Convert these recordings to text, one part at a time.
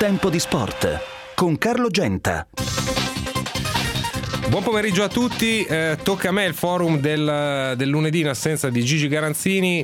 Tempo di sport con Carlo Genta. Buon pomeriggio a tutti, tocca a me il forum del lunedì in assenza di Gigi Garanzini.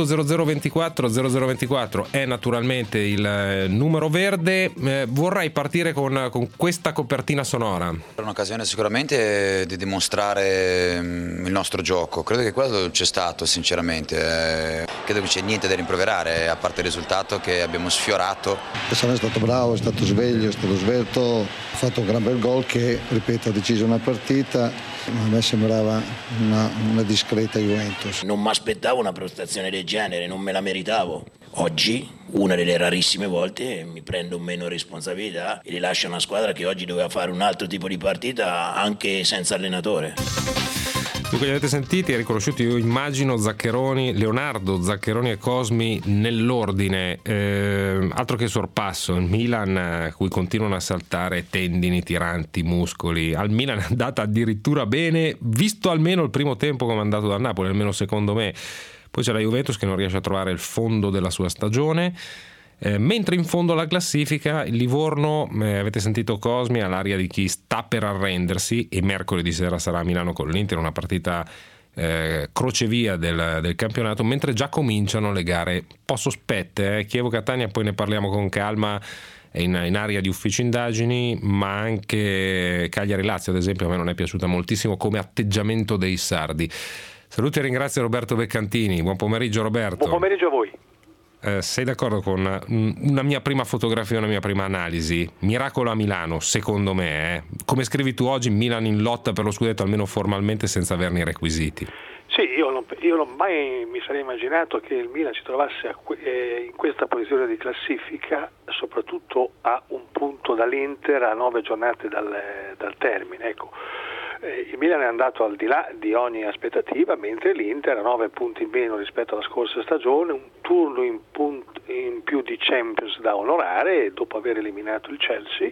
80024 0024 è naturalmente il numero verde. Vorrei partire con questa copertina sonora. È un'occasione sicuramente di dimostrare il nostro gioco, credo che quello c'è stato sinceramente, credo che c'è niente da rimproverare a parte il risultato che abbiamo sfiorato. È stato bravo, è stato sveglio, è stato svelto, ha fatto un gran bel gol che, ripeto, ha deciso una partita, ma a me sembrava una discreta Juventus. Non mi aspettavo una prestazione del genere, non me la meritavo. Oggi, una delle rarissime volte, mi prendo meno responsabilità e rilascio una squadra che oggi doveva fare un altro tipo di partita anche senza allenatore. Dunque, li avete sentiti e riconosciuti, io immagino Leonardo, Zaccheroni e Cosmi nell'ordine, altro che sorpasso. Il Milan, a cui continuano a saltare tendini, tiranti, muscoli. Al Milan è andata addirittura bene, visto almeno il primo tempo come è andato da Napoli, almeno secondo me. Poi c'è la Juventus che non riesce a trovare il fondo della sua stagione. Mentre in fondo alla classifica il Livorno, avete sentito Cosmi, all'aria di chi sta per arrendersi, e mercoledì sera sarà a Milano con l'Inter, una partita crocevia del campionato, mentre già cominciano le gare un po' sospette. Chievo-Catania, poi ne parliamo con calma, è in area di ufficio indagini, ma anche Cagliari-Lazio ad esempio a me non è piaciuta moltissimo come atteggiamento dei sardi. Saluti e ringrazio Roberto Beccantini. Buon pomeriggio Roberto. Buon pomeriggio a voi. Sei d'accordo con una mia prima fotografia, una mia prima analisi? Miracolo a Milano, secondo me. Come scrivi tu oggi, Milan in lotta per lo scudetto, almeno formalmente, senza averne i requisiti. Sì, io non mai mi sarei immaginato che il Milan si trovasse in questa posizione di classifica, soprattutto a un punto dall'Inter, a 9 giornate dal termine. Ecco. Il Milan è andato al di là di ogni aspettativa, mentre l'Inter ha 9 punti in meno rispetto alla scorsa stagione, un turno in più di Champions da onorare, e dopo aver eliminato il Chelsea,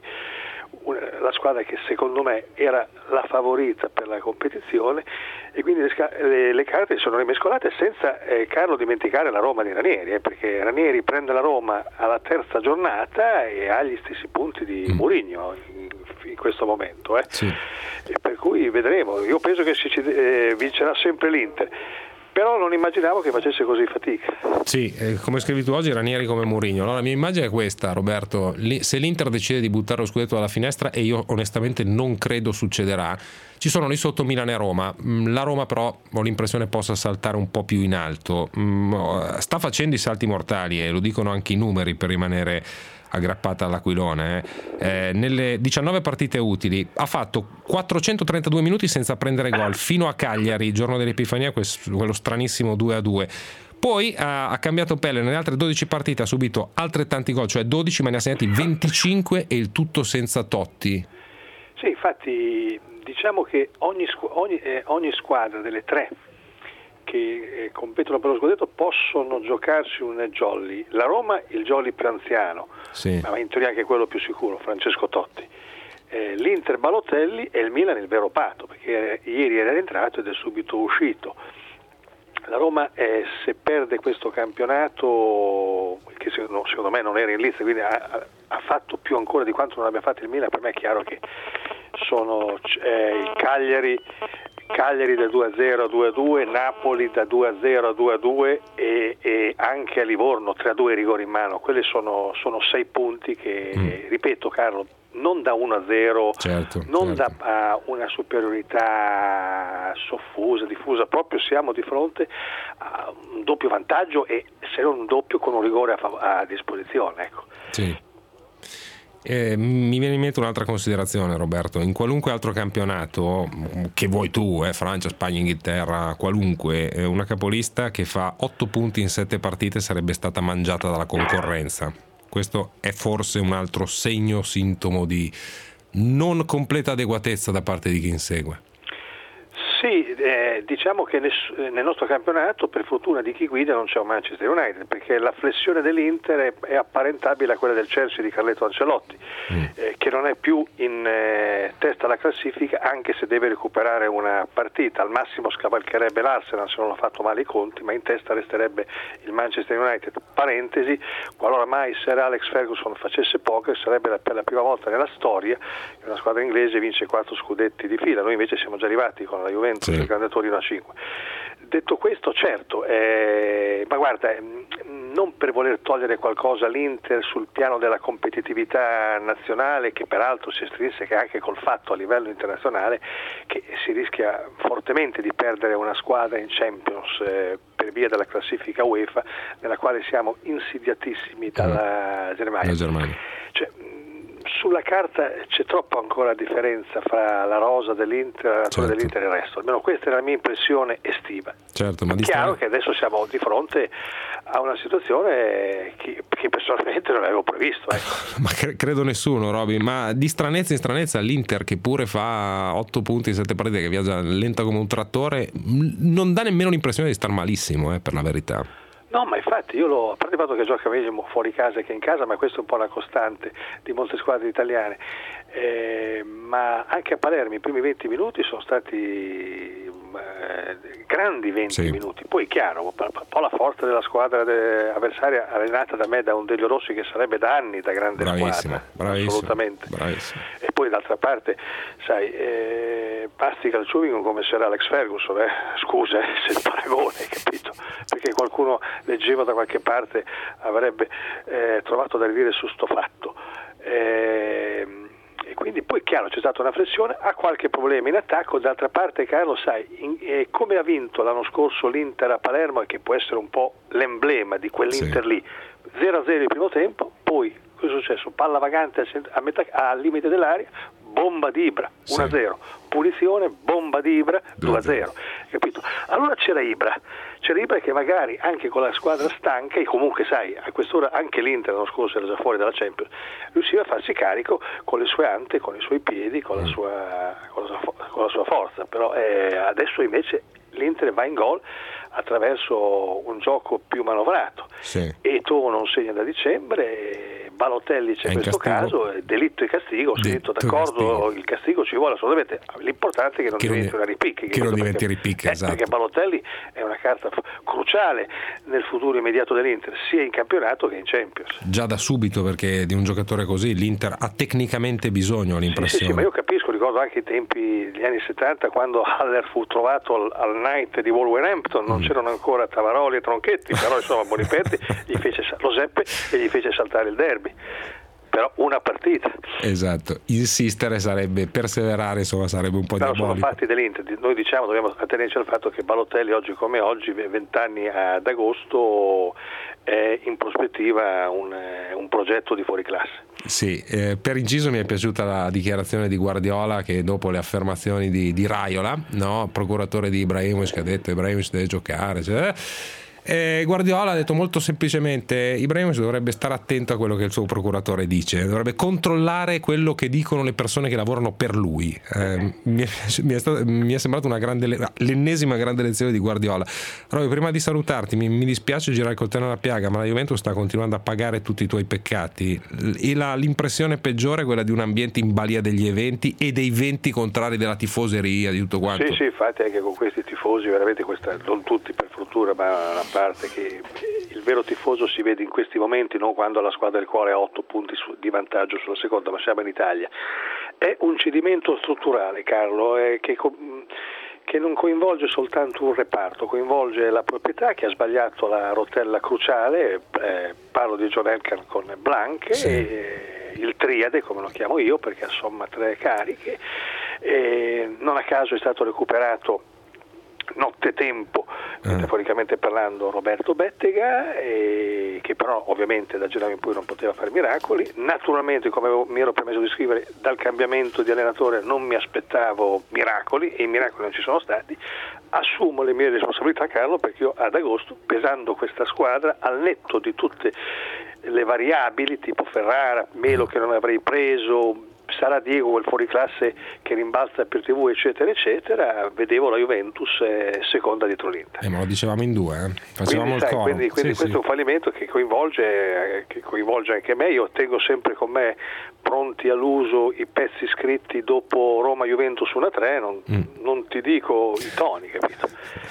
la squadra che secondo me era la favorita per la competizione, e quindi le carte sono rimescolate senza Carlo dimenticare la Roma di Ranieri, perché Ranieri prende la Roma alla terza giornata e ha gli stessi punti di Mourinho in questo momento. Sì. E per cui vedremo, io penso che vincerà sempre l'Inter, però non immaginavo che facesse così fatica. Sì, come scrivi tu oggi, Ranieri come Mourinho. Allora, la mia immagine è questa, Roberto: se l'Inter decide di buttare lo scudetto dalla finestra, e io onestamente non credo succederà, ci sono lì sotto Milan e Roma. La Roma però ho l'impressione possa saltare un po' più in alto, sta facendo i salti mortali, e lo dicono anche i numeri per rimanere aggrappata all'aquilone. Nelle 19 partite utili ha fatto 432 minuti senza prendere gol, fino a Cagliari, giorno dell'Epifania, quello stranissimo 2-2. Poi ha cambiato pelle, nelle altre 12 partite ha subito altrettanti gol, cioè 12, ma ne ha segnati 25, e il tutto senza Totti. Sì, infatti diciamo che ogni squadra delle tre che competono per lo scudetto possono giocarsi un jolly. La Roma il jolly più anziano, sì, ma in teoria anche quello più sicuro, Francesco Totti. L'Inter Balotelli, e il Milan il vero patto, perché ieri era entrato ed è subito uscito. La Roma se perde questo campionato, che secondo me non era in lista, quindi ha fatto più ancora di quanto non abbia fatto il Milan, per me è chiaro che sono il Cagliari del 2-0 a 2-2, Napoli da 2-0 a 2-2 e anche a Livorno 3-2 rigori in mano. Quelli sono 6 punti che, ripeto Carlo, non da 1-0, certo. Da una superiorità soffusa, diffusa, proprio siamo di fronte a un doppio vantaggio, e se non un doppio con un rigore a disposizione. Ecco. Sì. Mi viene in mente un'altra considerazione, Roberto: in qualunque altro campionato che vuoi tu, Francia, Spagna, Inghilterra, qualunque, una capolista che fa 8 punti in 7 partite sarebbe stata mangiata dalla concorrenza. Questo è forse un altro segno, sintomo di non completa adeguatezza da parte di chi insegue. Sì, diciamo che nel nostro campionato, per fortuna di chi guida, non c'è un Manchester United, perché la flessione dell'Inter è apparentabile a quella del Chelsea di Carletto Ancelotti, che non è più in testa della classifica, anche se deve recuperare una partita. Al massimo scavalcherebbe l'Arsenal se non ho fatto male i conti, ma in testa resterebbe il Manchester United. Parentesi, qualora mai Sir Alex Ferguson facesse poker, sarebbe per la prima volta nella storia che una squadra inglese vince 4 scudetti di fila. Noi invece siamo già arrivati con la Juventus e il Grande Torino a 5. Detto questo, certo, ma guarda, non per voler togliere qualcosa all'Inter sul piano della competitività nazionale, che peraltro si estrinseca anche col fatto a livello internazionale che si rischia fortemente di perdere una squadra in Champions per via della classifica UEFA, nella quale siamo insidiatissimi dalla Germania. Cioè, sulla carta c'è troppo ancora differenza fra la rosa dell'Inter, la natura dell'Inter e il resto, almeno questa è la mia impressione estiva. Certo, ma è chiaro che adesso siamo di fronte a una situazione che personalmente non avevo previsto. Ma credo nessuno, Roby, ma di stranezza in stranezza l'Inter, che pure fa 8 punti in 7 partite, che viaggia lenta come un trattore, non dà nemmeno l'impressione di star malissimo, per la verità. No, ma infatti a parte il fatto che gioca meglio fuori casa che in casa, ma questo è un po' la costante di molte squadre italiane, ma anche a Palermo i primi 20 minuti sono stati grandi 20 minuti. Poi chiaro, un po' la forza della squadra avversaria allenata da me, da un Delio Rossi che sarebbe da anni da grande squadra, assolutamente. Bravissimo. E poi d'altra parte, sai, Pasti calciuvico come Sir Alex Ferguson, scusa se il paragone, capito? Perché qualcuno leggevo da qualche parte avrebbe trovato da ridire su sto fatto. E quindi poi chiaro c'è stata una flessione, ha qualche problema in attacco. D'altra parte, Carlo, sai, come ha vinto l'anno scorso l'Inter a Palermo, e che può essere un po' l'emblema di quell'Inter lì, 0-0 il primo tempo, poi cosa è successo? Palla vagante al limite dell'area, bomba di Ibra, 1-0, punizione, bomba di Ibra, 2-0, capito? Allora c'era Ibra che magari anche con la squadra stanca, e comunque sai, a quest'ora anche l'Inter l'anno scorso era già fuori dalla Champions, riusciva a farsi carico con le sue ante, con i suoi piedi, con la sua forza. Però adesso invece l'Inter va in gol attraverso un gioco più manovrato. Eto'o non segna da dicembre, Balotelli c'è in questo caso, delitto e castigo, scritto d'accordo, il castigo ci vuole assolutamente, l'importante è che non diventi una ripicca, esatto. Perché Balotelli è una carta cruciale nel futuro immediato dell'Inter, sia in campionato che in Champions. Già da subito, perché di un giocatore così l'Inter ha tecnicamente bisogno, l'impressione. Sì, ma io capisco, ricordo anche i tempi degli anni 70 quando Haller fu trovato al Knight di Wolverhampton, non c'erano ancora Tavaroli e Tronchetti, però insomma Boniperti lo seppe e gli fece saltare il derby. Però una partita. Esatto, insistere sarebbe, perseverare, insomma, sarebbe un po' diabolico. Sono fatti dell'Inter, noi diciamo dobbiamo attenerci al fatto che Balotelli oggi come oggi, 20 anni ad agosto, è in prospettiva un progetto di fuoriclasse. Sì, per inciso mi è piaciuta la dichiarazione di Guardiola, che dopo le affermazioni di Raiola, no? Procuratore di Ibrahimovic, che ha detto Ibrahimovic deve giocare, Guardiola ha detto molto semplicemente: Ibrahimovic dovrebbe stare attento a quello che il suo procuratore dice, dovrebbe controllare quello che dicono le persone che lavorano per lui. Mi è sembrata l'ennesima grande lezione di Guardiola. Allora, prima di salutarti, mi dispiace girare il coltello nella piaga, ma la Juventus sta continuando a pagare tutti i tuoi peccati, e l'impressione peggiore è quella di un ambiente in balia degli eventi e dei venti contrari della tifoseria, di tutto quanto. Sì, infatti anche con questi tifosi veramente, non tutti per fortuna, ma una parte, che il vero tifoso si vede in questi momenti, non quando la squadra del cuore ha 8 punti di vantaggio sulla seconda, ma siamo in Italia. È un cedimento strutturale, Carlo, che non coinvolge soltanto un reparto, coinvolge la proprietà che ha sbagliato la rotella cruciale, parlo di John Elkann con Blank, e il triade come lo chiamo io, perché assomma 3 cariche, non a caso è stato recuperato nottetempo, metaforicamente parlando, Roberto Bettega, che però ovviamente da gennaio in poi non poteva fare miracoli. Naturalmente, come mi ero permesso di scrivere, dal cambiamento di allenatore non mi aspettavo miracoli, e i miracoli non ci sono stati. Assumo le mie responsabilità, Carlo, perché io ad agosto, pesando questa squadra al netto di tutte le variabili tipo Ferrara, Melo che non avrei preso, sarà Diego quel fuoriclasse che rimbalza per TV, eccetera eccetera, vedevo la Juventus seconda dietro l'Inter. Ma lo dicevamo in due, facevamo il coro. Quindi questo è un fallimento che coinvolge anche me. Io tengo sempre con me pronti all'uso i pezzi scritti dopo Roma-Juventus 1-3, non ti dico i toni, capito?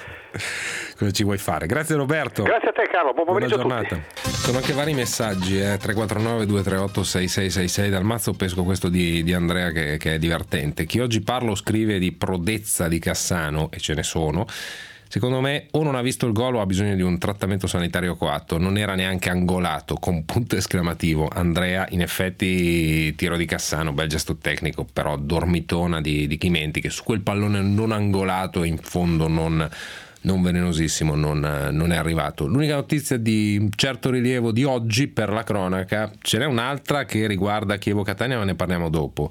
Cosa ci vuoi fare? Grazie Roberto. Grazie a te Carlo, buon pomeriggio a tutti. Sono anche vari messaggi, 349 238 6666 dal mazzo pesco questo di Andrea che è divertente. Chi oggi parlo scrive di prodezza di Cassano, e ce ne sono. Secondo me o non ha visto il gol o ha bisogno di un trattamento sanitario coatto, non era neanche angolato, con punto esclamativo. Andrea, in effetti tiro di Cassano, bel gesto tecnico, però dormitona di Chimenti, che su quel pallone non angolato in fondo non venenosissimo non è arrivato. L'unica notizia di un certo rilievo di oggi per la cronaca, ce n'è un'altra che riguarda Chievo-Catania, ma ne parliamo dopo.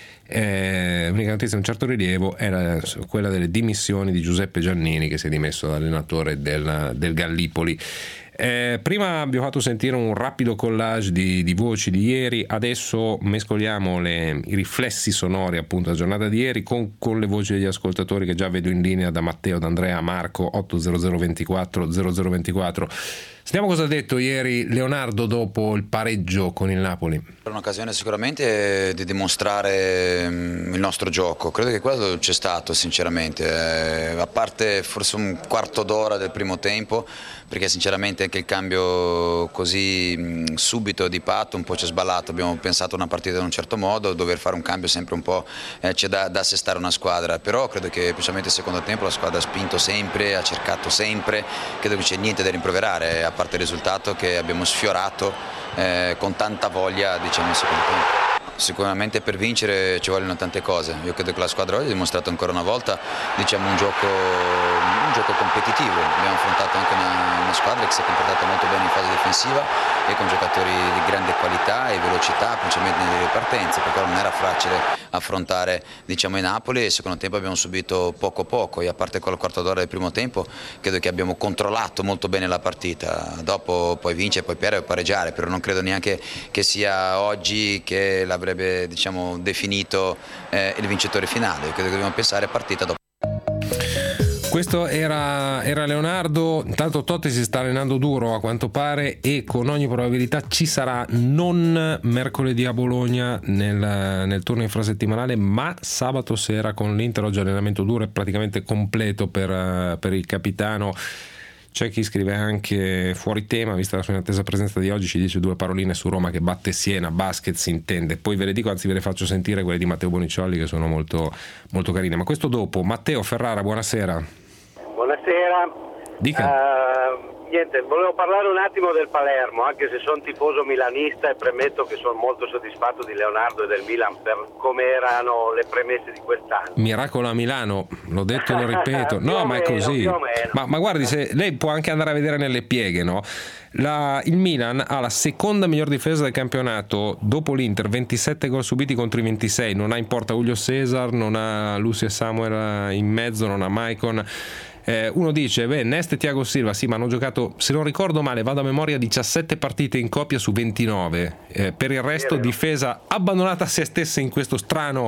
L'unica notizia di un certo rilievo era quella delle dimissioni di Giuseppe Giannini, che si è dimesso da allenatore del Gallipoli. Prima abbiamo fatto sentire un rapido collage di voci di ieri, adesso mescoliamo i riflessi sonori appunto della giornata di ieri con le voci degli ascoltatori che già vedo in linea, da Matteo, da Andrea, Marco 80024 0024. Sentiamo cosa ha detto ieri Leonardo dopo il pareggio con il Napoli. È un'occasione sicuramente di dimostrare il nostro gioco, credo che quello c'è stato sinceramente, a parte forse un quarto d'ora del primo tempo, perché sinceramente anche il cambio così subito di patto un po' ci ha sballato, abbiamo pensato una partita in un certo modo, dover fare un cambio sempre un po' c'è da assestare una squadra, però credo che specialmente nel secondo tempo la squadra ha spinto sempre, ha cercato sempre, credo che c'è niente da rimproverare, a parte il risultato che abbiamo sfiorato con tanta voglia diciamo il secondo tempo. Sicuramente per vincere ci vogliono tante cose, io credo che la squadra oggi ha dimostrato ancora una volta diciamo un gioco competitivo, abbiamo affrontato anche una squadra che si è comportata molto bene in fase difensiva e con giocatori di grande qualità e velocità principalmente nelle ripartenze, perché non era facile affrontare diciamo il Napoli, e il secondo tempo abbiamo subito poco e a parte quel quarto d'ora del primo tempo credo che abbiamo controllato molto bene la partita, dopo poi vincere, poi perdere o pareggiare, però non credo neanche che sia oggi che l'avrebbe diciamo definito il vincitore finale, credo che dobbiamo pensare partita dopo. Questo era Leonardo. Intanto Totti si sta allenando duro a quanto pare e con ogni probabilità ci sarà non mercoledì a Bologna nel turno infrasettimanale, ma sabato sera con l'Inter. Oggi allenamento duro e praticamente completo per il capitano. C'è chi scrive anche fuori tema, vista la sua inattesa presenza di oggi, ci dice due paroline su Roma che batte Siena, basket si intende, poi ve le dico, anzi ve le faccio sentire quelle di Matteo Bonicciolli che sono molto, molto carine, ma questo dopo. Matteo Ferrara, buonasera. Buonasera. Dica. Niente, volevo parlare un attimo del Palermo, anche se sono tifoso milanista e premetto che sono molto soddisfatto di Leonardo e del Milan per come erano le premesse di quest'anno. Miracolo a Milano, l'ho detto e lo ripeto. No, ma è così. Ma guardi, se lei può anche andare a vedere nelle pieghe, no? Il Milan ha la seconda miglior difesa del campionato dopo l'Inter, 27 gol subiti contro i 26, non ha in porta Julio Cesar, non ha Lucio e Samuel in mezzo, non ha Maicon. Uno dice, Nest e Thiago Silva, sì, ma hanno giocato, se non ricordo male, vado a memoria, 17 partite in coppia su 29. Per il resto difesa abbandonata a se stessa in questo strano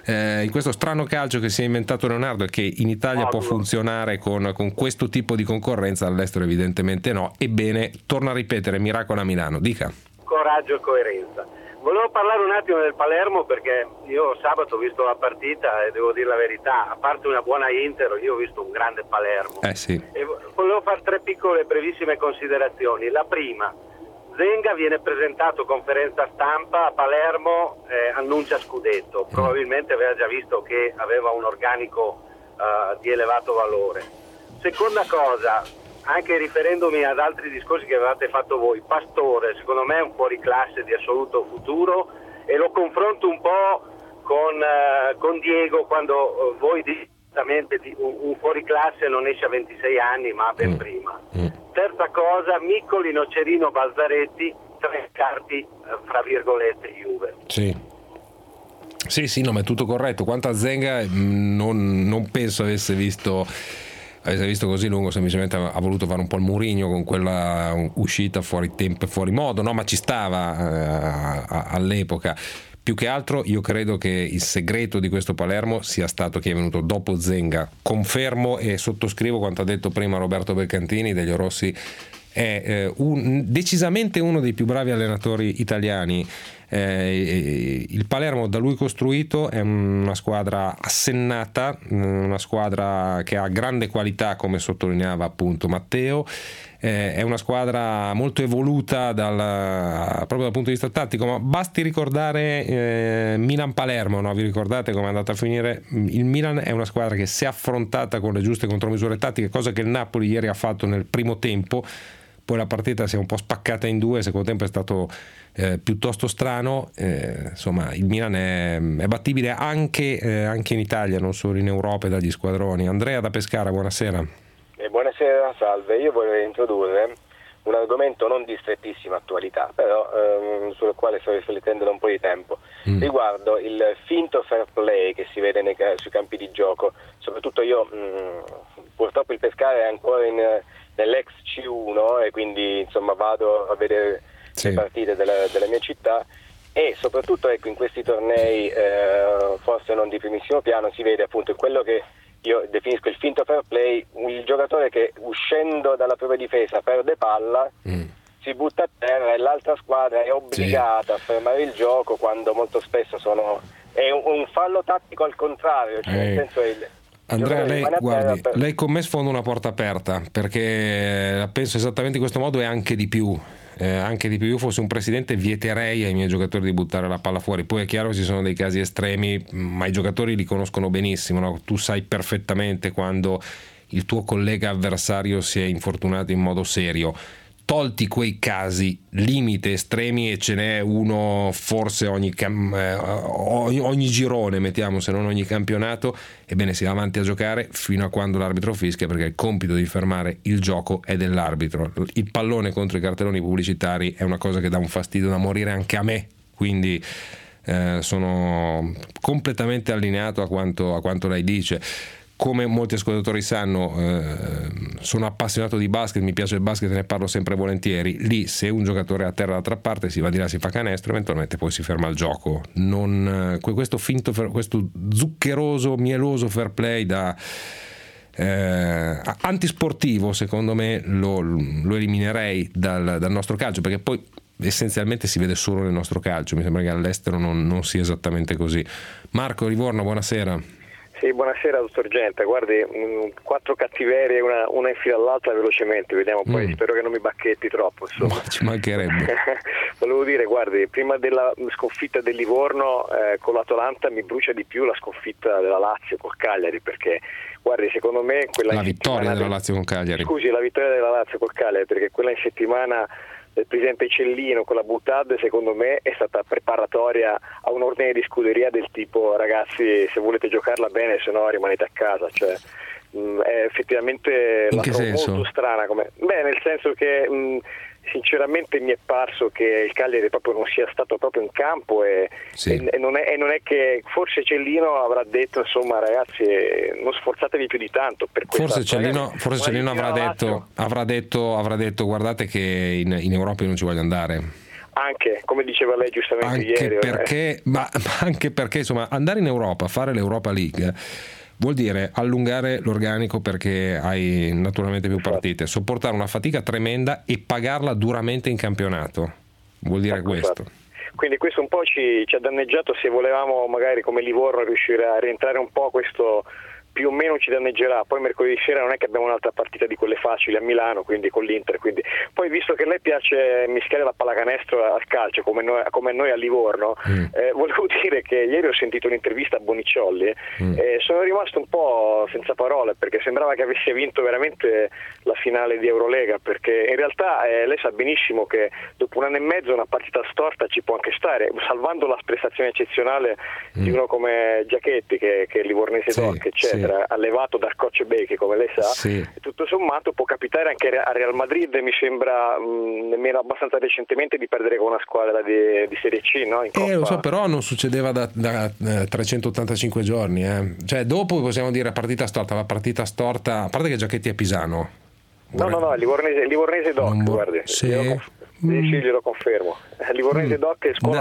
calcio che si è inventato Leonardo e che in Italia può funzionare con questo tipo di concorrenza, all'estero evidentemente no. Ebbene, torno a ripetere, miracolo a Milano, dica. Coraggio e coerenza. Volevo parlare un attimo del Palermo perché io sabato ho visto la partita e devo dire la verità, a parte una buona Inter, io ho visto un grande Palermo. Sì. E volevo fare tre piccole brevissime considerazioni. La prima, Zenga viene presentato conferenza stampa a Palermo, annuncia scudetto, probabilmente aveva già visto che aveva un organico di elevato valore. Seconda cosa, anche riferendomi ad altri discorsi che avevate fatto voi, Pastore secondo me è un fuoriclasse di assoluto futuro e lo confronto un po' con Diego quando voi dite un fuoriclasse non esce a 26 anni ma ben prima. Terza cosa, Miccoli, Nocerino, Balzaretti, tre carti fra virgolette Juve. Sì, no, ma è tutto corretto. Quanto a Zenga non penso avesse visto così lungo, semplicemente ha voluto fare un po' il Mourinho con quella uscita fuori tempo e fuori modo, no, ma ci stava all'epoca. Più che altro io credo che il segreto di questo Palermo sia stato che è venuto dopo Zenga. Confermo e sottoscrivo quanto ha detto prima Roberto Belcantini. Delio Rossi è decisamente uno dei più bravi allenatori italiani. Il Palermo da lui costruito è una squadra assennata, una squadra che ha grande qualità, come sottolineava appunto Matteo. È una squadra molto evoluta proprio dal punto di vista tattico, ma basti ricordare Milan-Palermo, no? Vi ricordate come è andata a finire? Il Milan è una squadra che, se affrontata con le giuste contromisure tattiche, cosa che il Napoli ieri ha fatto nel primo tempo, poi la partita si è un po' spaccata in due, il secondo tempo è stato piuttosto strano. Insomma, il Milan è battibile anche in Italia, non solo in Europa, e dagli squadroni. Andrea da Pescara, buonasera. Buonasera, salve. Io vorrei introdurre un argomento non di strettissima attualità, però sul quale sto riflettendo da un po' di tempo, riguardo il finto fair play che si vede sui campi di gioco. Soprattutto io, purtroppo il Pescara è ancora nell'ex C1 e quindi insomma vado a vedere le partite della mia città, e soprattutto ecco, in questi tornei forse non di primissimo piano si vede appunto quello che io definisco il finto fair play, il giocatore che uscendo dalla propria difesa perde palla, si butta a terra e l'altra squadra è obbligata a fermare il gioco, quando molto spesso è un fallo tattico al contrario, cioè nel senso Andrea, lei con me sfonda una porta aperta, perché la penso esattamente in questo modo e anche di più. Io fossi un presidente vieterei ai miei giocatori di buttare la palla fuori. Poi è chiaro che ci sono dei casi estremi, ma i giocatori li conoscono benissimo, no? Tu sai perfettamente quando il tuo collega avversario si è infortunato in modo serio. Tolti quei casi limite estremi, e ce n'è uno forse ogni girone, mettiamo, se non ogni campionato, ebbene si va avanti a giocare fino a quando l'arbitro fischia, perché il compito di fermare il gioco è dell'arbitro. Il pallone contro i cartelloni pubblicitari è una cosa che dà un fastidio da morire anche a me, quindi sono completamente allineato a quanto lei dice. Come molti ascoltatori sanno, sono appassionato di basket, mi piace il basket e ne parlo sempre volentieri. Lì, se un giocatore è a terra dall'altra parte, si va di là, si fa canestro, eventualmente poi si ferma il gioco. Questo zuccheroso, mieloso fair play antisportivo, secondo me, lo eliminerei dal nostro calcio, perché poi essenzialmente si vede solo nel nostro calcio. Mi sembra che all'estero non sia esattamente così. Marco Livorno, buonasera. Sì, buonasera dottor Genta, guardi, 4 cattiverie, una in fila all'altra velocemente, vediamo poi, spero che non mi bacchetti troppo, insomma. No, ci mancherebbe. Volevo dire, guardi, prima della sconfitta del Livorno con l'Atalanta mi brucia di più la sconfitta della Lazio col Cagliari, perché guardi, secondo me la vittoria della Lazio col Cagliari. Scusi, la vittoria della Lazio col Cagliari, perché quella in settimana del presidente Cellino con la Butad, secondo me è stata preparatoria a un ordine di scuderia del tipo: ragazzi, se volete giocarla bene, se no rimanete a casa. Cioè è effettivamente in che senso? Molto strana nel senso che sinceramente mi è parso che il Cagliari proprio non sia stato proprio in campo e non è che forse Cellino avrà detto, insomma, ragazzi, non sforzatevi più di tanto per forse Cellino avrà detto guardate che in Europa non ci voglio andare. Anche, come diceva lei giustamente ieri, ma anche perché insomma andare in Europa, fare l'Europa League vuol dire allungare l'organico, perché hai naturalmente più partite, sopportare una fatica tremenda e pagarla duramente in campionato, vuol dire questo. Quindi questo un po' ci ha danneggiato. Se volevamo magari come Livorno riuscire a rientrare un po', questo più o meno ci danneggerà. Poi mercoledì sera non è che abbiamo un'altra partita di quelle facili a Milano, quindi con l'Inter, quindi poi, visto che a lei piace mischiare la pallacanestro al calcio come noi a Livorno, volevo dire che ieri ho sentito un'intervista a Bonicciolli e sono rimasto un po' senza parole, perché sembrava che avesse vinto veramente la finale di Eurolega, perché in realtà lei sa benissimo che dopo un anno e mezzo una partita storta ci può anche stare, salvando la prestazione eccezionale di uno come Giachetti, che è livornese doc, eccetera, allevato dal coach Becchi, come lei sa, e tutto sommato può capitare anche a Real Madrid, mi sembra nemmeno abbastanza recentemente, di perdere con una squadra di Serie C, no? In Coppa. Lo so, però non succedeva da 385 giorni, Cioè, dopo possiamo dire partita storta, a parte che Giachetti è pisano. No, livornese doc, guardi. Sì, glielo confermo. Livornese doc e scuola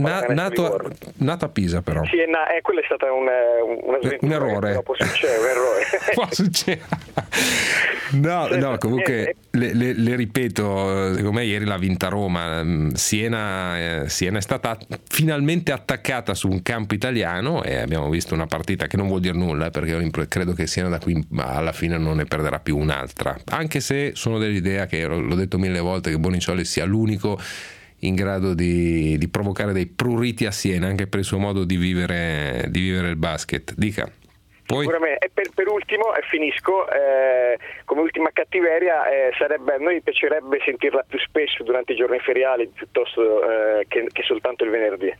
nato a Pisa, però. Sì, quello è stato un errore. Può succedere. No, comunque le ripeto, secondo me ieri l'ha vinta Roma. Siena è stata finalmente attaccata su un campo italiano e abbiamo visto una partita che non vuol dire nulla, perché io credo che Siena da qui alla fine non ne perderà più un'altra, anche se sono dell'idea, che l'ho detto 1000 volte, che Boniciolli sia l'unico in grado di provocare dei pruriti a Siena, anche per il suo modo di vivere il basket. Dica. Poi? Sicuramente. E per ultimo, finisco, come ultima cattiveria, a noi piacerebbe sentirla più spesso durante i giorni feriali piuttosto che soltanto il venerdì.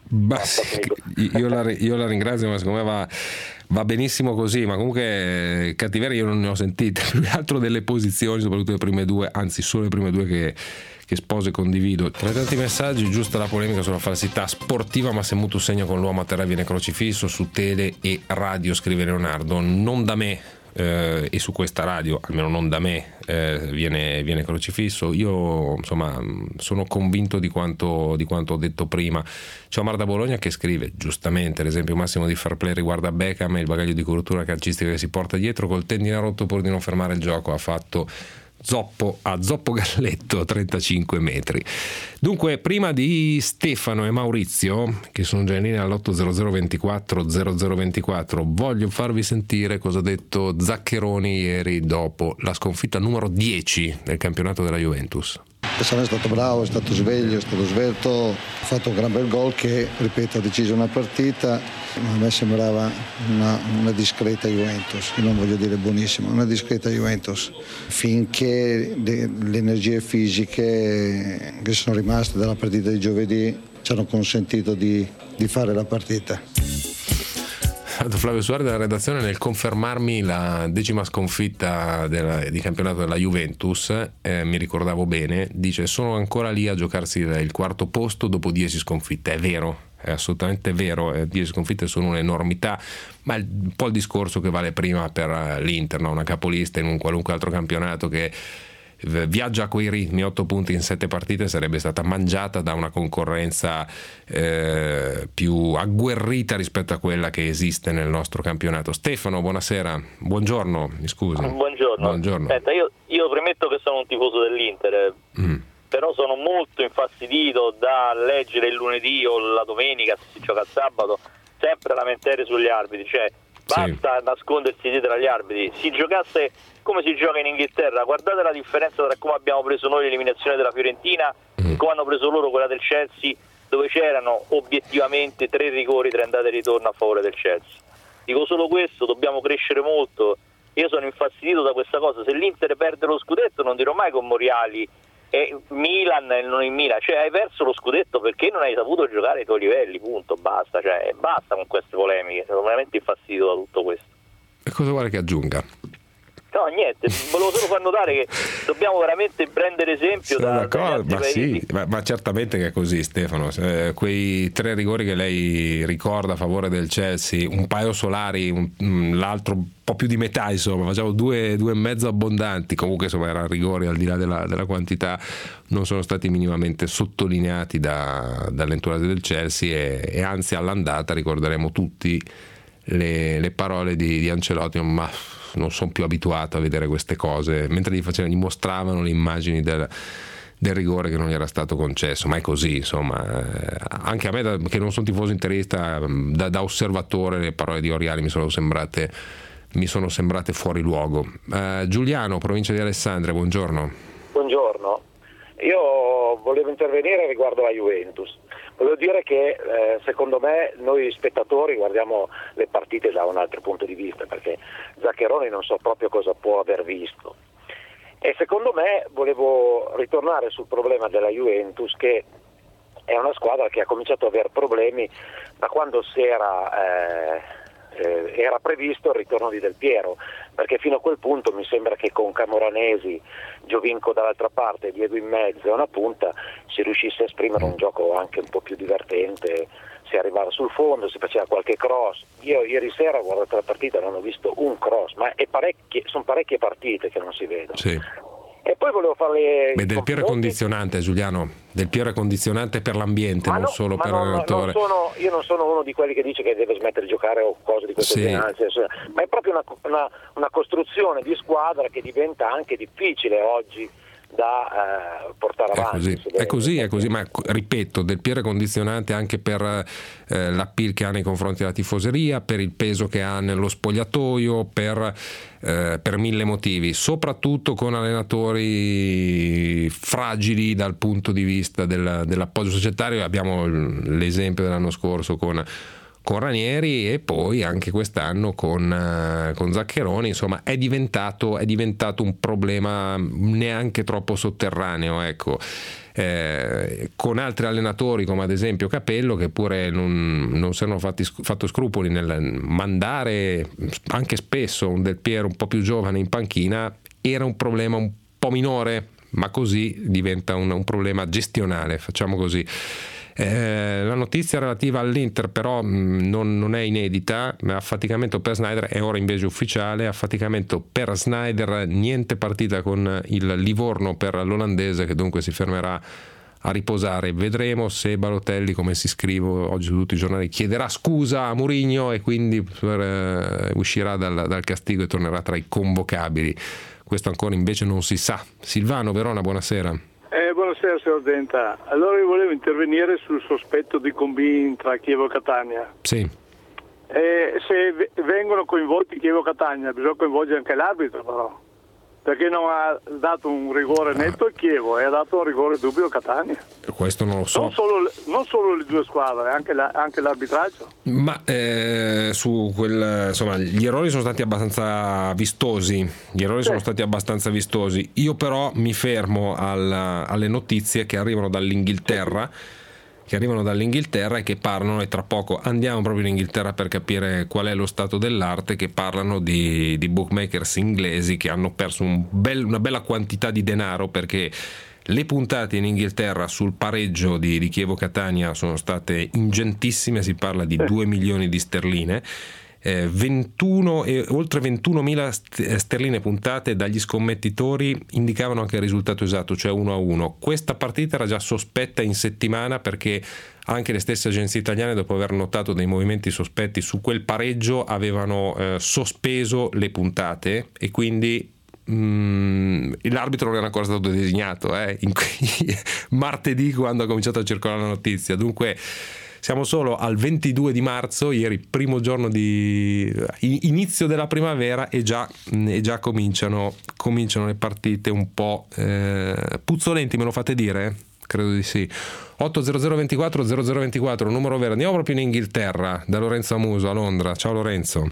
Io la ringrazio, ma secondo me va benissimo così, ma comunque cattiveria io non ne ho sentite, più che altro delle posizioni, soprattutto le prime due, anzi solo le prime due che sposo e condivido. Tra i tanti messaggi, giusta la polemica sulla falsità sportiva, ma se muto segno con l'uomo a terra viene crocifisso, su tele e radio, scrive Leonardo, non da me, e su questa radio, almeno non da me, viene crocifisso. Io insomma sono convinto di quanto ho detto prima. C'è Omar da Bologna che scrive giustamente: l'esempio massimo di fair play riguarda Beckham e il bagaglio di cultura calcistica che si porta dietro, col tendine rotto pur di non fermare il gioco ha fatto Zoppo Galletto a 35 metri. Dunque, prima di Stefano e Maurizio, che sono già in linea all'80024 0024, voglio farvi sentire cosa ha detto Zaccheroni ieri dopo la sconfitta numero 10 del campionato della Juventus. È stato bravo, è stato sveglio, è stato svelto, ha fatto un gran bel gol che, ripeto, ha deciso una partita. A me sembrava una discreta Juventus, io non voglio dire buonissima, una discreta Juventus, finché le energie fisiche che sono rimaste dalla partita di giovedì ci hanno consentito di fare la partita. Flavio Suardi della redazione, nel confermarmi la 10ª sconfitta di campionato della Juventus, mi ricordavo bene, dice: sono ancora lì a giocarsi il 4º posto dopo 10 sconfitte. È vero, è assolutamente vero, 10 sconfitte sono un'enormità, ma è un po' il discorso che vale prima per l'Inter, no? Una capolista in un qualunque altro campionato che viaggia a quei ritmi, 8 punti in 7 partite, sarebbe stata mangiata da una concorrenza più agguerrita rispetto a quella che esiste nel nostro campionato. Stefano, buonasera, buongiorno, mi scusi. Buongiorno. Senta, io premetto che sono un tifoso dell'Inter, però sono molto infastidito da leggere il lunedì o la domenica, se si gioca il sabato, sempre lamentele sugli arbitri, cioè basta nascondersi dietro agli arbitri. Si giocasse come si gioca in Inghilterra, guardate la differenza tra come abbiamo preso noi l'eliminazione della Fiorentina e come hanno preso loro quella del Chelsea, dove c'erano obiettivamente 3 rigori, 3 andate e ritorno a favore del Chelsea. Dico solo questo, dobbiamo crescere molto. Io sono infastidito da questa cosa. Se l'Inter perde lo scudetto non dirò mai con Moriali e Milan e non in Milan, cioè hai perso lo scudetto perché non hai saputo giocare ai tuoi livelli, punto, basta, cioè basta con queste polemiche, sono veramente infastidito da tutto questo. E cosa vuole che aggiunga? No, niente, volevo solo far notare che dobbiamo veramente prendere esempio da ma paesi. Sì, ma certamente che è così, Stefano. Quei 3 rigori che lei ricorda a favore del Chelsea, un paio solari, l'altro un po' più di metà, insomma, facciamo 2,5 abbondanti, comunque insomma erano rigori al di là della quantità, non sono stati minimamente sottolineati dall'entourage del Chelsea e anzi all'andata ricorderemo tutti le parole di Ancelotti: ma non sono più abituato a vedere queste cose, mentre gli mostravano le immagini del rigore che non gli era stato concesso. Ma è così, insomma, anche a me che non sono tifoso interista, da osservatore le parole di Oriali mi sono sembrate fuori luogo. Giuliano, provincia di Alessandria, buongiorno. Buongiorno, io volevo intervenire riguardo la Juventus. Volevo dire che secondo me noi spettatori guardiamo le partite da un altro punto di vista, perché Zaccheroni non so proprio cosa può aver visto. E secondo me volevo ritornare sul problema della Juventus, che è una squadra che ha cominciato ad avere problemi da quando era previsto il ritorno di Del Piero, perché fino a quel punto mi sembra che con Camoranesi, Giovinco dall'altra parte, Diego in mezzo e una punta si riuscisse a esprimere un gioco anche un po' più divertente, si arrivava sul fondo, si faceva qualche cross. Io ieri sera ho guardato la partita, non ho visto un cross, ma sono parecchie partite che non si vedono. Sì. E poi volevo farle... del Piero è condizionante, Giuliano, del Piero è condizionante per l'ambiente, non solo per l'allenatore. Io non sono uno di quelli che dice che deve smettere di giocare o cose di questo genere, ma è proprio una costruzione di squadra che diventa anche difficile oggi da portare avanti. È così, ma ripeto, Del Piero è condizionante anche per l'appeal che ha nei confronti della tifoseria, per il peso che ha nello spogliatoio, per 1000 motivi, soprattutto con allenatori fragili dal punto di vista dell'appoggio societario. Abbiamo l'esempio dell'anno scorso con Ranieri e poi anche quest'anno con Zaccheroni. Insomma, è diventato un problema neanche troppo sotterraneo, ecco. Con altri allenatori come ad esempio Capello, che pure non si erano fatto scrupoli nel mandare anche spesso un Del Piero un po' più giovane in panchina, era un problema un po' minore, ma così diventa un problema gestionale, facciamo così. La notizia relativa all'Inter però non è inedita. Affaticamento per Sneijder, è ora invece ufficiale, affaticamento per Sneijder, niente partita con il Livorno per l'olandese, che dunque si fermerà a riposare. Vedremo se Balotelli, come si scrive oggi su tutti i giornali, chiederà scusa a Mourinho e quindi uscirà dal castigo e tornerà tra i convocabili. Questo ancora invece non si sa. Silvano, Verona, buonasera. Buonasera signor Denta, allora io volevo intervenire sul sospetto di combin tra Chievo e Catania. Sì. Se vengono coinvolti Chievo e Catania bisogna coinvolgere anche l'arbitro, però, perché non ha dato un rigore netto al Chievo e ha dato un rigore dubbio a Catania. Questo non lo so. Non solo le due squadre, anche l'arbitraggio. Ma su quel, insomma, gli errori sono stati abbastanza vistosi. Sono stati abbastanza vistosi. Io però mi fermo alle notizie che arrivano dall'Inghilterra. E che parlano, e tra poco andiamo proprio in Inghilterra per capire qual è lo stato dell'arte, che parlano di bookmakers inglesi che hanno perso una bella quantità di denaro, perché le puntate in Inghilterra sul pareggio di Chievo-Catania sono state ingentissime, si parla di 2 milioni di sterline. 21 e oltre 21.000 sterline puntate dagli scommettitori indicavano anche il risultato esatto, cioè 1-1. Questa partita era già sospetta in settimana, perché anche le stesse agenzie italiane, dopo aver notato dei movimenti sospetti su quel pareggio, avevano sospeso le puntate, e quindi l'arbitro non era ancora stato designato martedì, quando ha cominciato a circolare la notizia. Dunque siamo solo al 22 di marzo, ieri primo giorno di inizio della primavera, e già cominciano le partite un po' puzzolenti, me lo fate dire? Credo di sì. 800 24 0024, numero vero. Andiamo proprio in Inghilterra, da Lorenzo Amuso a Londra. Ciao Lorenzo.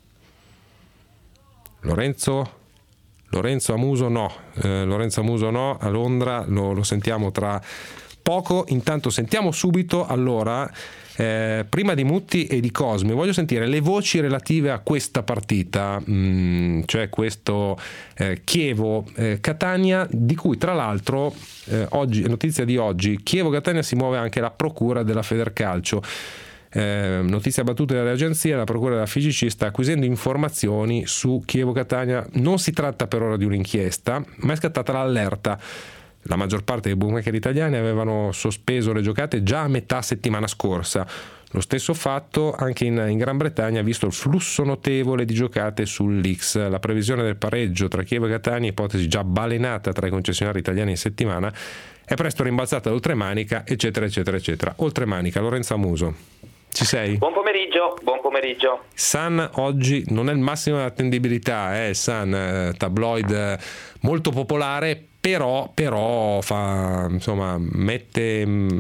Lorenzo Amuso no, a Londra lo sentiamo tra poco. Intanto sentiamo subito, allora, prima di Mutti e di Cosmi, voglio sentire le voci relative a questa partita, cioè questo Chievo-Catania, di cui tra l'altro oggi, notizia di oggi, Chievo-Catania si muove anche la procura della Federcalcio. Notizia battuta dalle agenzie, la procura della FIGC sta acquisendo informazioni su Chievo-Catania. Non si tratta per ora di un'inchiesta, ma è scattata l'allerta. La maggior parte dei bookmaker italiani avevano sospeso le giocate già a metà settimana scorsa. Lo stesso fatto anche in Gran Bretagna ha visto il flusso notevole di giocate sull'X. La previsione del pareggio tra Chievo e Catania, ipotesi già balenata tra i concessionari italiani in settimana, è presto rimbalzata ad Oltremanica, eccetera eccetera eccetera. Oltremanica, Lorenzo Amuso. Ci sei? Buon pomeriggio. Sun oggi non è il massimo dell'attendibilità, Sun, tabloid molto popolare, però fa, insomma, mette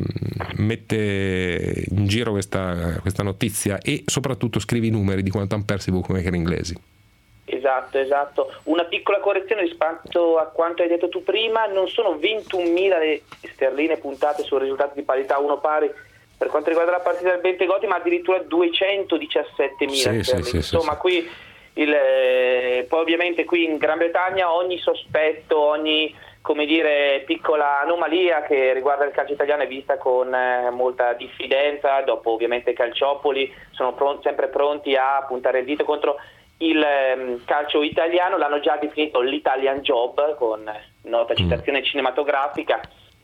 in giro questa notizia, e soprattutto scrive i numeri di quanto hanno perso i bookmaker inglesi. Esatto. Una piccola correzione rispetto a quanto hai detto tu prima: non sono 21.000 le sterline puntate sul risultato di parità 1 pari per quanto riguarda la partita del Bentegodi, ma addirittura 217.000 sterline. Insomma, qui poi ovviamente qui in Gran Bretagna ogni sospetto, ogni piccola anomalia che riguarda il calcio italiano è vista con molta diffidenza. Dopo ovviamente Calciopoli sono sempre pronti a puntare il dito contro il calcio italiano l'hanno già definito l'Italian Job, con nota citazione cinematografica.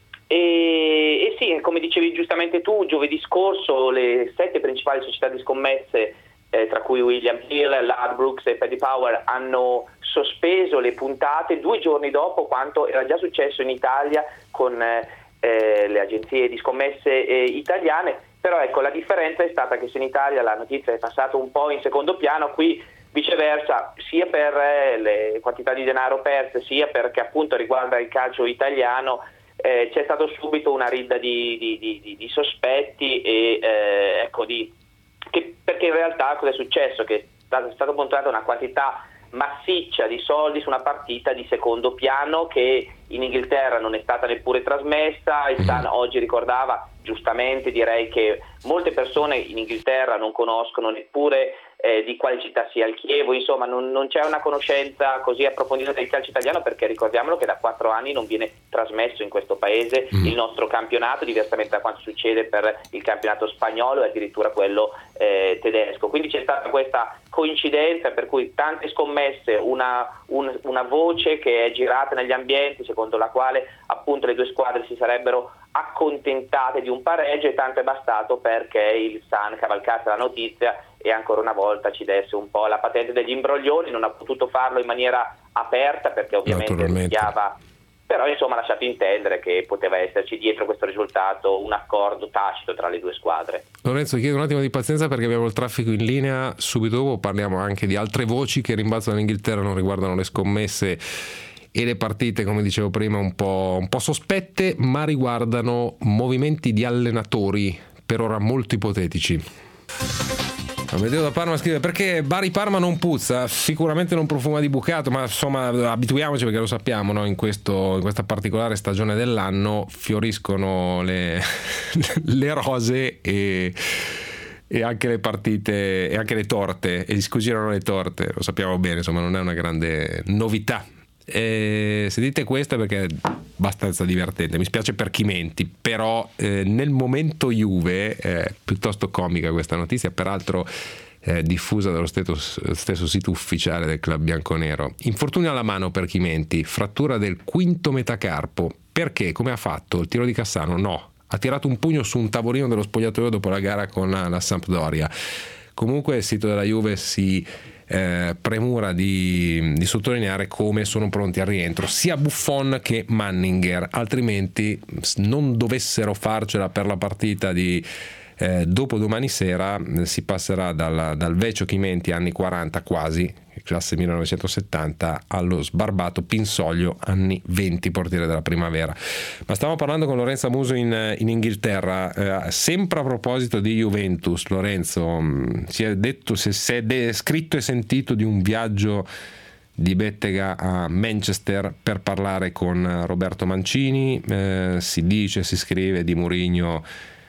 E sì, come dicevi giustamente tu, giovedì scorso le 7 principali società di scommesse, tra cui William Hill, Ladbrokes e Paddy Power, hanno sospeso le puntate 2 giorni dopo quanto era già successo in Italia con le agenzie di scommesse italiane. Però ecco, la differenza è stata che se in Italia la notizia è passata un po' in secondo piano, qui viceversa, sia per le quantità di denaro perse, sia perché appunto riguarda il calcio italiano, c'è stato subito una ridda di sospetti e perché in realtà cosa è successo? Che è stata puntata una quantità massiccia di soldi su una partita di secondo piano che in Inghilterra non è stata neppure trasmessa. Il Sun oggi ricordava, giustamente direi, che molte persone in Inghilterra non conoscono neppure di quale città sia il Chievo, insomma non c'è una conoscenza così approfondita del calcio italiano, perché ricordiamolo che da 4 anni non viene trasmesso in questo paese il nostro campionato, diversamente da quanto succede per il campionato spagnolo e addirittura quello tedesco. Quindi c'è stata questa coincidenza per cui tante scommesse, una voce che è girata negli ambienti secondo la quale appunto le 2 squadre si sarebbero accontentate di un pareggio, e tanto è bastato perché il Sun cavalcasse la notizia e ancora una volta ci desse un po' la patente degli imbroglioni. Non ha potuto farlo in maniera aperta perché ovviamente rischiava, però insomma ha lasciato intendere che poteva esserci dietro questo risultato un accordo tacito tra le 2 squadre. Lorenzo, chiedo un attimo di pazienza perché abbiamo il traffico in linea, subito dopo parliamo anche di altre voci che rimbalzano in Inghilterra, non riguardano le scommesse e le partite, come dicevo prima, un po' sospette, ma riguardano movimenti di allenatori, per ora molto ipotetici. Amedeo da Parma scrive: perché Bari Parma non puzza? Sicuramente non profuma di bucato, ma insomma abituiamoci, perché lo sappiamo, no? In questa particolare stagione dell'anno fioriscono le rose e anche le partite e anche le torte, e si cucinano le torte, lo sappiamo bene, insomma non è una grande novità. Sentite questa perché è abbastanza divertente, mi spiace per Chimenti, però nel momento Juve piuttosto comica questa notizia, peraltro diffusa dallo stesso sito ufficiale del club bianconero. Infortunio alla mano per Chimenti, frattura del quinto metacarpo. Perché? Come ha fatto? Il tiro di Cassano? No, ha tirato un pugno su un tavolino dello spogliatoio dopo la gara con la Sampdoria. Comunque il sito della Juve si premura di sottolineare come sono pronti al rientro sia Buffon che Manninger, altrimenti non dovessero farcela per la partita di dopo domani sera, si passerà dal vecchio Chimenti anni 40 quasi, classe 1970, allo sbarbato Pinsoglio anni 20, portiere della Primavera. Ma stavamo parlando con Lorenzo Muso in Inghilterra, sempre a proposito di Juventus. Lorenzo, si è scritto e sentito di un viaggio di Bettega a Manchester per parlare con Roberto Mancini, si scrive di Mourinho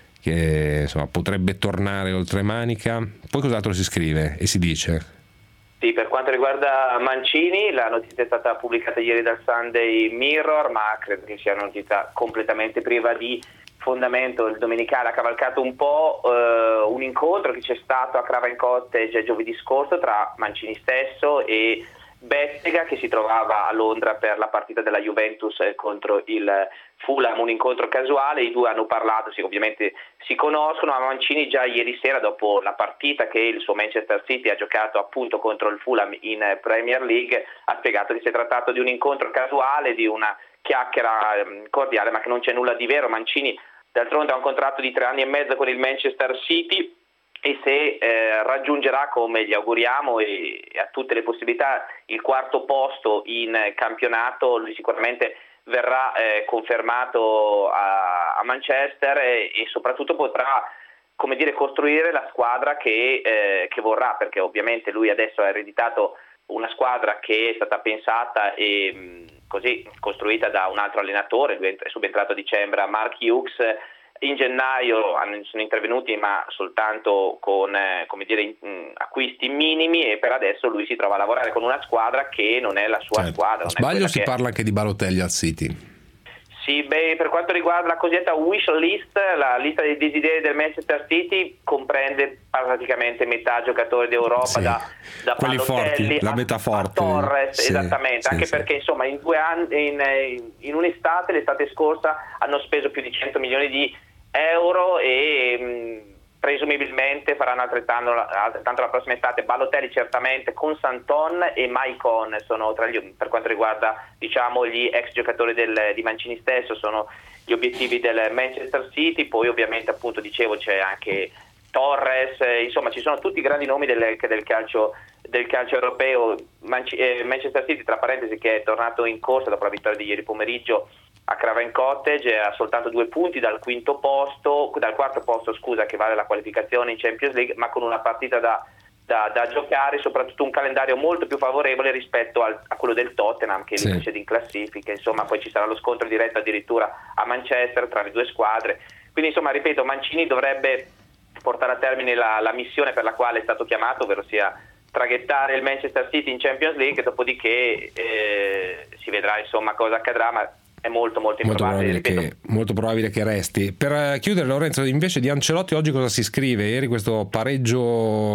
che insomma potrebbe tornare oltremanica. Poi cos'altro si scrive e si dice? Sì, per quanto riguarda Mancini, la notizia è stata pubblicata ieri dal Sunday Mirror, ma credo che sia una notizia completamente priva di fondamento. Il Domenicale ha cavalcato un po' un incontro che c'è stato a Craven Cottage giovedì scorso tra Mancini stesso e Bettega, che si trovava a Londra per la partita della Juventus contro il Fulham, un incontro casuale. I 2 hanno parlato, ovviamente si conoscono, ma Mancini già ieri sera, dopo la partita che il suo Manchester City ha giocato appunto contro il Fulham in Premier League, ha spiegato che si è trattato di un incontro casuale, di una chiacchiera cordiale, ma che non c'è nulla di vero. Mancini d'altronde ha un contratto di 3 anni e mezzo con il Manchester City, e se raggiungerà, come gli auguriamo e ha tutte le possibilità, il 4º posto in campionato, lui sicuramente verrà confermato a Manchester e soprattutto potrà, come dire, costruire la squadra che vorrà, perché ovviamente lui adesso ha ereditato una squadra che è stata pensata e così costruita da un altro allenatore. Lui è subentrato a dicembre a Mark Hughes. In gennaio sono intervenuti, ma soltanto con acquisti minimi, e per adesso lui si trova a lavorare con una squadra che non è la sua squadra. Sbaglio, si parla anche di Balotelli al City. Sì, per quanto riguarda la cosiddetta wish list, la lista dei desideri del Manchester City comprende praticamente metà giocatori d'Europa, sì, da quelli forti, la metà forte, Torres, sì, esattamente, sì, anche sì, perché insomma in 2 anni, in un'estate, l'estate scorsa, hanno speso più di 100 milioni di euro e presumibilmente faranno altrettanto la prossima estate. Balotelli certamente, con Santon e Maicon sono tra per quanto riguarda, diciamo, gli ex giocatori di Mancini stesso, sono gli obiettivi del Manchester City. Poi ovviamente, appunto, dicevo, c'è anche Torres, insomma ci sono tutti i grandi nomi del calcio europeo. Manchester City, tra parentesi, che è tornato in corsa dopo la vittoria di ieri pomeriggio a Craven Cottage, ha soltanto 2 punti dal quarto posto, che vale la qualificazione in Champions League, ma con una partita da giocare, soprattutto un calendario molto più favorevole rispetto a quello del Tottenham, che li precede in classifica. Insomma, poi ci sarà lo scontro diretto addirittura a Manchester tra le 2 squadre. Quindi, insomma, ripeto, Mancini dovrebbe portare a termine la missione per la quale è stato chiamato, ovvero sia traghettare il Manchester City in Champions League, dopodiché si vedrà, insomma, cosa accadrà, ma è molto probabile che resti. Per chiudere, Lorenzo, invece di Ancelotti oggi cosa si scrive? Ieri questo pareggio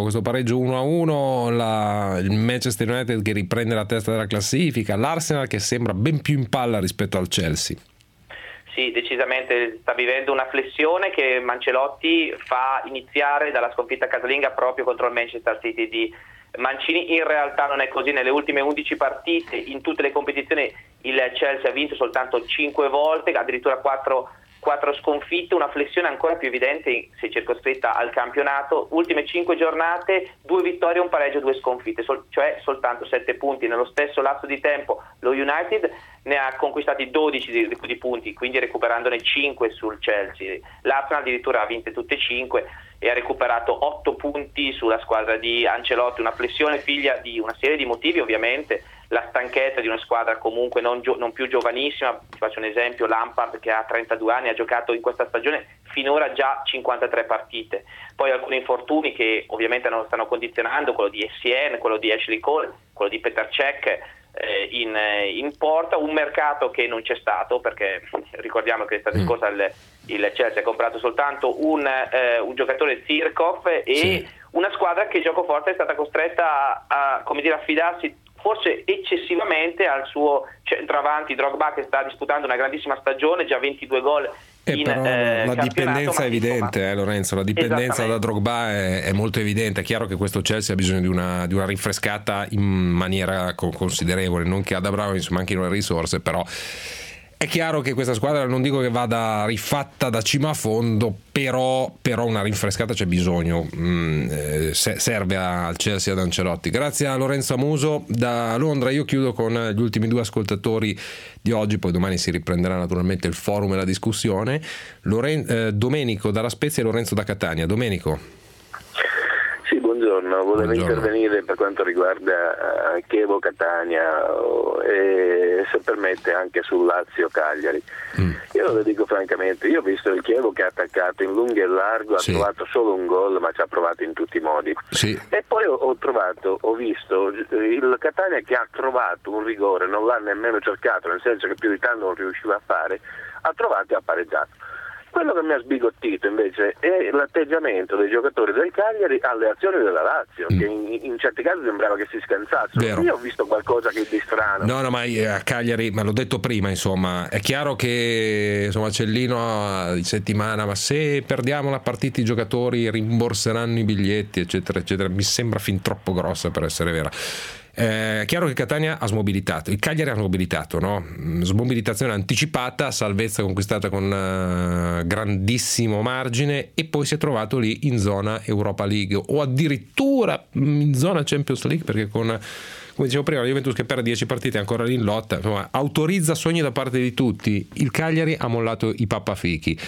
1-1, il Manchester United che riprende la testa della classifica, l'Arsenal che sembra ben più in palla rispetto al Chelsea. Sì, decisamente sta vivendo una flessione che Ancelotti fa iniziare dalla sconfitta casalinga proprio contro il Manchester City di Mancini. In realtà non è così. Nelle ultime 11 partite in tutte le competizioni il Chelsea ha vinto soltanto 5 volte, addirittura 4 sconfitte, una flessione ancora più evidente se circoscritta al campionato. Ultime 5 giornate, 2 vittorie, un pareggio, 2 sconfitte, cioè soltanto 7 punti. Nello stesso lasso di tempo lo United ne ha conquistati 12 di punti, quindi recuperandone 5 sul Chelsea. L'Arsenal addirittura ha vinte tutte e 5 e ha recuperato 8 punti sulla squadra di Ancelotti, una flessione figlia di una serie di motivi, ovviamente la stanchezza di una squadra comunque non più giovanissima. Ti faccio un esempio: Lampard, che ha 32 anni, ha giocato in questa stagione finora già 53 partite, poi alcuni infortuni che ovviamente non stanno condizionando, quello di Essien, quello di Ashley Cole, quello di Petr Cech in porta, un mercato che non c'è stato, perché ricordiamo che l'estate scorsa il Chelsea ha comprato soltanto un giocatore, Zirkov, e una squadra che gioco forte è stata costretta a affidarsi forse eccessivamente al suo centravanti Drogba, che sta disputando una grandissima stagione, già 22 gol però la dipendenza è evidente, Lorenzo, la dipendenza da Drogba è molto evidente. È chiaro che questo Chelsea ha bisogno di una rinfrescata in maniera considerevole, non che ad Abramovich manchino le risorse, però è chiaro che questa squadra, non dico che vada rifatta da cima a fondo, però una rinfrescata c'è bisogno, serve al Chelsea ad Ancelotti. Grazie a Lorenzo Amuso da Londra. Io chiudo con gli ultimi 2 ascoltatori di oggi, poi domani si riprenderà naturalmente il forum e la discussione. Domenico dalla Spezia e Lorenzo da Catania. Domenico. Sì, buongiorno. Volevo intervenire per quanto riguarda Chievo Catania e, se permette, anche sul Lazio Cagliari. Io lo dico francamente, io ho visto il Chievo che ha attaccato in lungo e largo, ha trovato solo un gol, ma ci ha provato in tutti i modi. E poi ho visto il Catania che ha trovato un rigore, non l'ha nemmeno cercato, nel senso che più di tanto non riusciva a fare, ha trovato e ha pareggiato. Quello che mi ha sbigottito invece è l'atteggiamento dei giocatori del Cagliari alle azioni della Lazio, che in certi casi sembrava che si scansassero. Io ho visto qualcosa che di strano. No, ma a Cagliari, ma l'ho detto prima, insomma, è chiaro che Cellino di settimana, ma se perdiamo la partita i giocatori rimborseranno i biglietti, eccetera, eccetera, mi sembra fin troppo grossa per essere vera. È chiaro che Catania ha smobilitato, il Cagliari ha smobilitato, no? Smobilitazione anticipata, salvezza conquistata con grandissimo margine, e poi si è trovato lì in zona Europa League o addirittura in zona Champions League, perché come dicevo prima, la Juventus che perde 10 partite è ancora lì in lotta, insomma, autorizza sogni da parte di tutti. Il Cagliari ha mollato i pappafichi.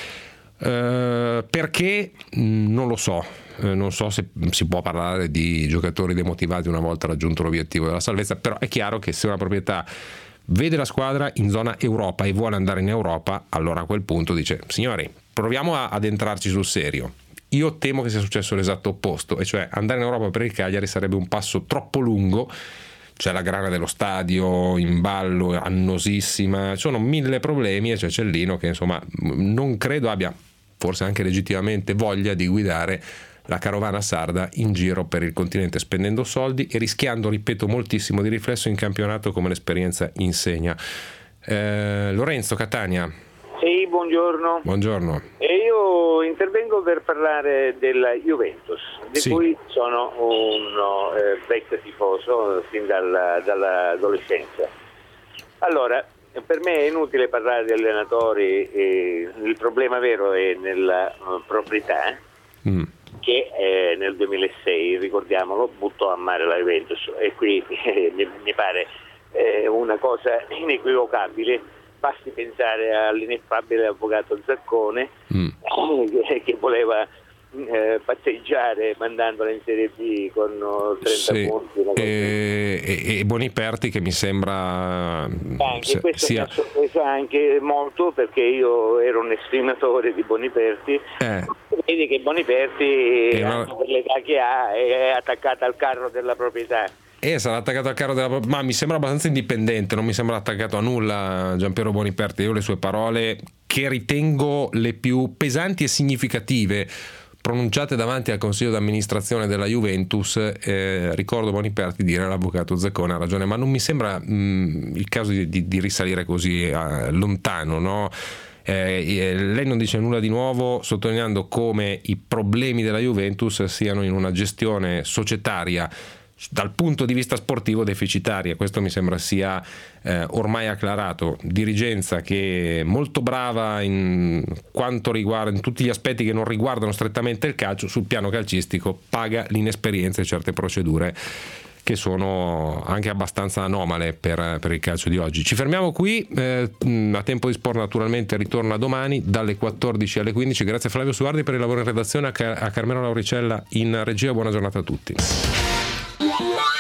Perché? Non lo so. Non so se si può parlare di giocatori demotivati una volta raggiunto l'obiettivo della salvezza, però è chiaro che se una proprietà vede la squadra in zona Europa e vuole andare in Europa, allora a quel punto dice: signori, proviamo ad entrarci sul serio. Io temo che sia successo l'esatto opposto, e cioè andare in Europa per il Cagliari sarebbe un passo troppo lungo, c'è la grana dello stadio in ballo, annosissima, ci sono 1000 problemi e c'è Cellino che insomma non credo abbia, forse anche legittimamente, voglia di guidare la carovana sarda in giro per il continente spendendo soldi e rischiando, ripeto, moltissimo di riflesso in campionato, come l'esperienza insegna. Lorenzo, Catania. Sì, buongiorno. Buongiorno. E io intervengo per parlare della Juventus, di cui sono un vecchio tifoso fin dall'adolescenza. Allora, per me è inutile parlare di allenatori, il problema vero è nella proprietà, che nel 2006, ricordiamolo, buttò a mare la Juventus, e qui mi pare una cosa inequivocabile. Basti pensare all'ineffabile avvocato Zaccone che voleva patteggiare mandandola in Serie B con 30 punti. E Boniperti, che mi sembra anche questo mi ha sorpreso anche molto, perché io ero un estimatore di Boniperti. Vedi che Boniperti, anche per l'età che ha, è attaccata al carro della proprietà. Sarà attaccato al carro ma mi sembra abbastanza indipendente, non mi sembra attaccato a nulla Giampiero Boniperti. Io le sue parole, che ritengo le più pesanti e significative pronunciate davanti al consiglio d'amministrazione della Juventus, ricordo Boniperti dire all'avvocato Zaccone: ha ragione, ma non mi sembra il caso di risalire così lontano, no? Lei non dice nulla di nuovo, sottolineando come i problemi della Juventus siano in una gestione societaria dal punto di vista sportivo deficitaria. Questo mi sembra sia ormai acclarato. Dirigenza che è molto brava in quanto riguarda, in tutti gli aspetti che non riguardano strettamente il calcio, sul piano calcistico paga l'inesperienza e certe procedure che sono anche abbastanza anomale per il calcio di oggi. Ci fermiamo qui, a Tempo di Sport naturalmente ritorna domani dalle 14 alle 15. Grazie a Flavio Suardi per il lavoro in redazione, a Carmelo Lauricella in regia. Buona giornata a tutti.